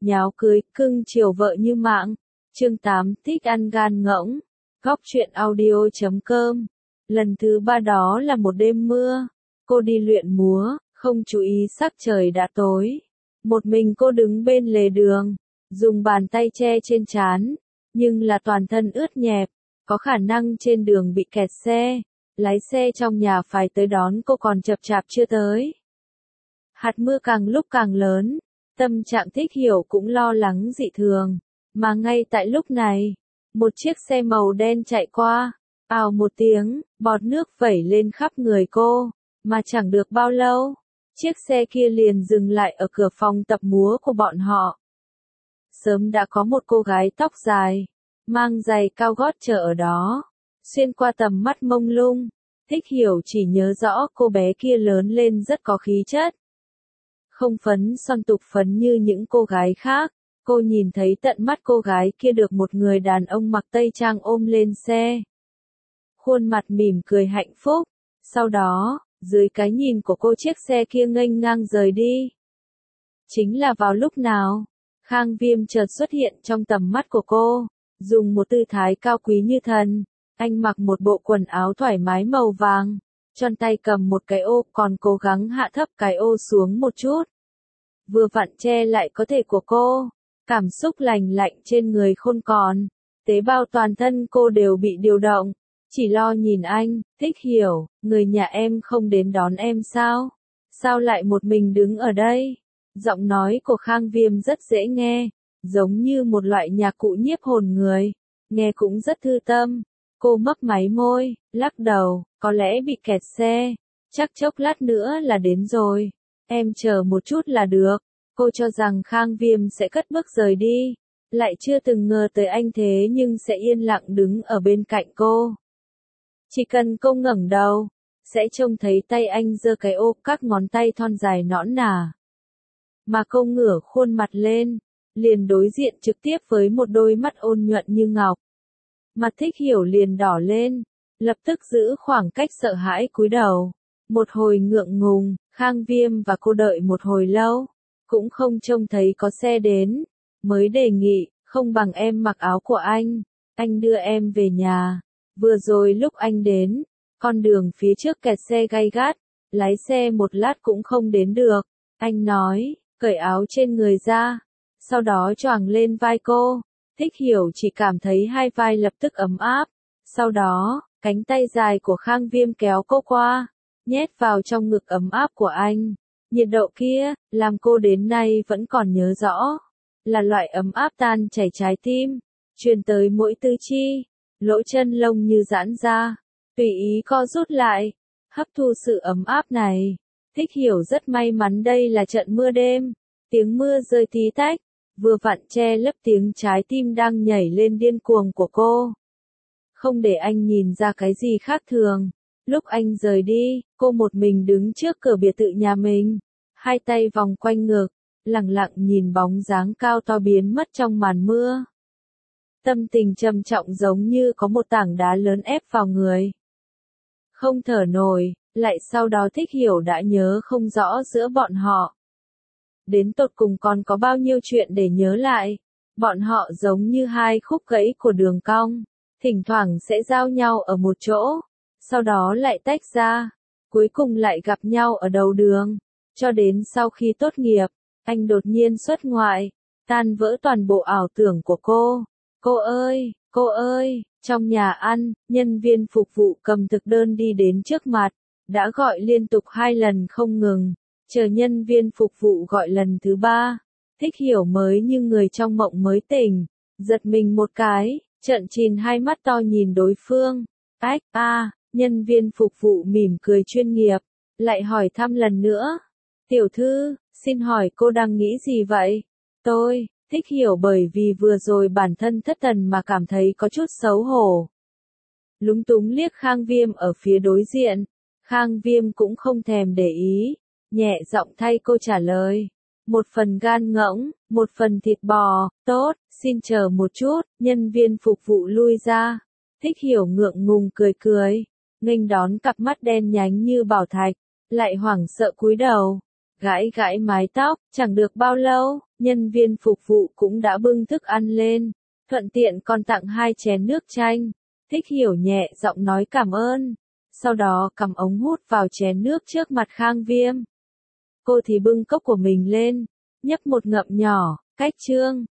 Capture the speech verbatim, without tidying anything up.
nháo cưới, cưng chiều vợ như mạng. Chương tám, thích ăn gan ngỗng. Góc truyện audio chấm com. Lần thứ ba đó là một đêm mưa. Cô đi luyện múa, không chú ý sắc trời đã tối. Một mình cô đứng bên lề đường, dùng bàn tay che trên trán, nhưng là toàn thân ướt nhẹp, có khả năng trên đường bị kẹt xe. Lái xe trong nhà phải tới đón cô còn chậm chạp chưa tới. Hạt mưa càng lúc càng lớn, tâm trạng Thích Hiểu cũng lo lắng dị thường, mà ngay tại lúc này, một chiếc xe màu đen chạy qua, ào một tiếng, bọt nước vẩy lên khắp người cô, mà chẳng được bao lâu, chiếc xe kia liền dừng lại ở cửa phòng tập múa của bọn họ. Sớm đã có một cô gái tóc dài, mang giày cao gót chờ ở đó, xuyên qua tầm mắt mông lung, Thích Hiểu chỉ nhớ rõ cô bé kia lớn lên rất có khí chất. Không phấn son tục phấn như những cô gái khác, cô nhìn thấy tận mắt cô gái kia được một người đàn ông mặc tây trang ôm lên xe. Khuôn mặt mỉm cười hạnh phúc, sau đó, dưới cái nhìn của cô chiếc xe kia nghênh ngang rời đi. Chính là vào lúc nào, Khang Viêm chợt xuất hiện trong tầm mắt của cô, dùng một tư thái cao quý như thần. Anh mặc một bộ quần áo thoải mái màu vàng, tròn tay cầm một cái ô, còn cố gắng hạ thấp cái ô xuống một chút. Vừa vặn che lại có thể của cô, cảm xúc lành lạnh trên người không còn, tế bào toàn thân cô đều bị điều động, chỉ lo nhìn anh. Thích Hiểu, người nhà em không đến đón em sao? Sao lại một mình đứng ở đây? Giọng nói của Khang Viêm rất dễ nghe, giống như một loại nhạc cụ nhiếp hồn người, nghe cũng rất thư tâm. Cô mấp máy môi, lắc đầu, có lẽ bị kẹt xe, chắc chốc lát nữa là đến rồi, em chờ một chút là được. Cô cho rằng Khang Viêm sẽ cất bước rời đi, lại chưa từng ngờ tới anh thế nhưng sẽ yên lặng đứng ở bên cạnh cô. Chỉ cần cô ngẩng đầu, sẽ trông thấy tay anh giơ cái ô, các ngón tay thon dài nõn nà. Mà cô ngửa khuôn mặt lên, liền đối diện trực tiếp với một đôi mắt ôn nhuận như ngọc. Mặt Thích Hiểu liền đỏ lên, lập tức giữ khoảng cách sợ hãi cúi đầu. Một hồi ngượng ngùng, Khang Viêm và cô đợi một hồi lâu, cũng không trông thấy có xe đến, mới đề nghị, không bằng em mặc áo của anh, anh đưa em về nhà. Vừa rồi lúc anh đến, con đường phía trước kẹt xe gay gắt, lái xe một lát cũng không đến được. Anh nói, cởi áo trên người ra, sau đó choàng lên vai cô. Thích Hiểu chỉ cảm thấy hai vai lập tức ấm áp, sau đó, cánh tay dài của Khang Viêm kéo cô qua, nhét vào trong ngực ấm áp của anh. Nhiệt độ kia, làm cô đến nay vẫn còn nhớ rõ, là loại ấm áp tan chảy trái tim, truyền tới mỗi tứ chi, lỗ chân lông như giãn ra, tùy ý co rút lại, hấp thu sự ấm áp này. Thích Hiểu rất may mắn đây là trận mưa đêm, tiếng mưa rơi tí tách, vừa vặn che lấp tiếng trái tim đang nhảy lên điên cuồng của cô. Không để anh nhìn ra cái gì khác thường, lúc anh rời đi, cô một mình đứng trước cửa biệt thự nhà mình, hai tay vòng quanh ngực, lặng lặng nhìn bóng dáng cao to biến mất trong màn mưa. Tâm tình trầm trọng giống như có một tảng đá lớn ép vào người. Không thở nổi, lại sau đó Thích Hiểu đã nhớ không rõ giữa bọn họ. Đến tột cùng còn có bao nhiêu chuyện để nhớ lại. Bọn họ giống như hai khúc gãy của đường cong, thỉnh thoảng sẽ giao nhau ở một chỗ, sau đó lại tách ra, cuối cùng lại gặp nhau ở đầu đường. Cho đến sau khi tốt nghiệp, anh đột nhiên xuất ngoại, tan vỡ toàn bộ ảo tưởng của cô. Cô ơi, cô ơi, trong nhà ăn, nhân viên phục vụ cầm thực đơn đi đến trước mặt, đã gọi liên tục hai lần không ngừng. Chờ nhân viên phục vụ gọi lần thứ ba, Thích Hiểu mới như người trong mộng mới tỉnh, giật mình một cái, trợn trìn hai mắt to nhìn đối phương. Ách, a, à, nhân viên phục vụ mỉm cười chuyên nghiệp, lại hỏi thăm lần nữa. Tiểu thư, xin hỏi cô đang nghĩ gì vậy? Tôi, Thích Hiểu bởi vì vừa rồi bản thân thất thần mà cảm thấy có chút xấu hổ. Lúng túng liếc Khang Viêm ở phía đối diện, Khang Viêm cũng không thèm để ý. Nhẹ giọng thay cô trả lời. Một phần gan ngỗng, một phần thịt bò, tốt, xin chờ một chút, nhân viên phục vụ lui ra. Thích Hiểu ngượng ngùng cười cười, nghênh đón cặp mắt đen nhánh như bảo thạch, lại hoảng sợ cúi đầu, gãi gãi mái tóc, chẳng được bao lâu, Nhân viên phục vụ cũng đã bưng thức ăn lên, thuận tiện còn tặng hai chén nước chanh. Thích Hiểu nhẹ giọng nói cảm ơn, sau đó cắm ống hút vào chén nước trước mặt Khang Viêm. Cô thì bưng cốc của mình lên, nhấp một ngụm nhỏ, cách Trương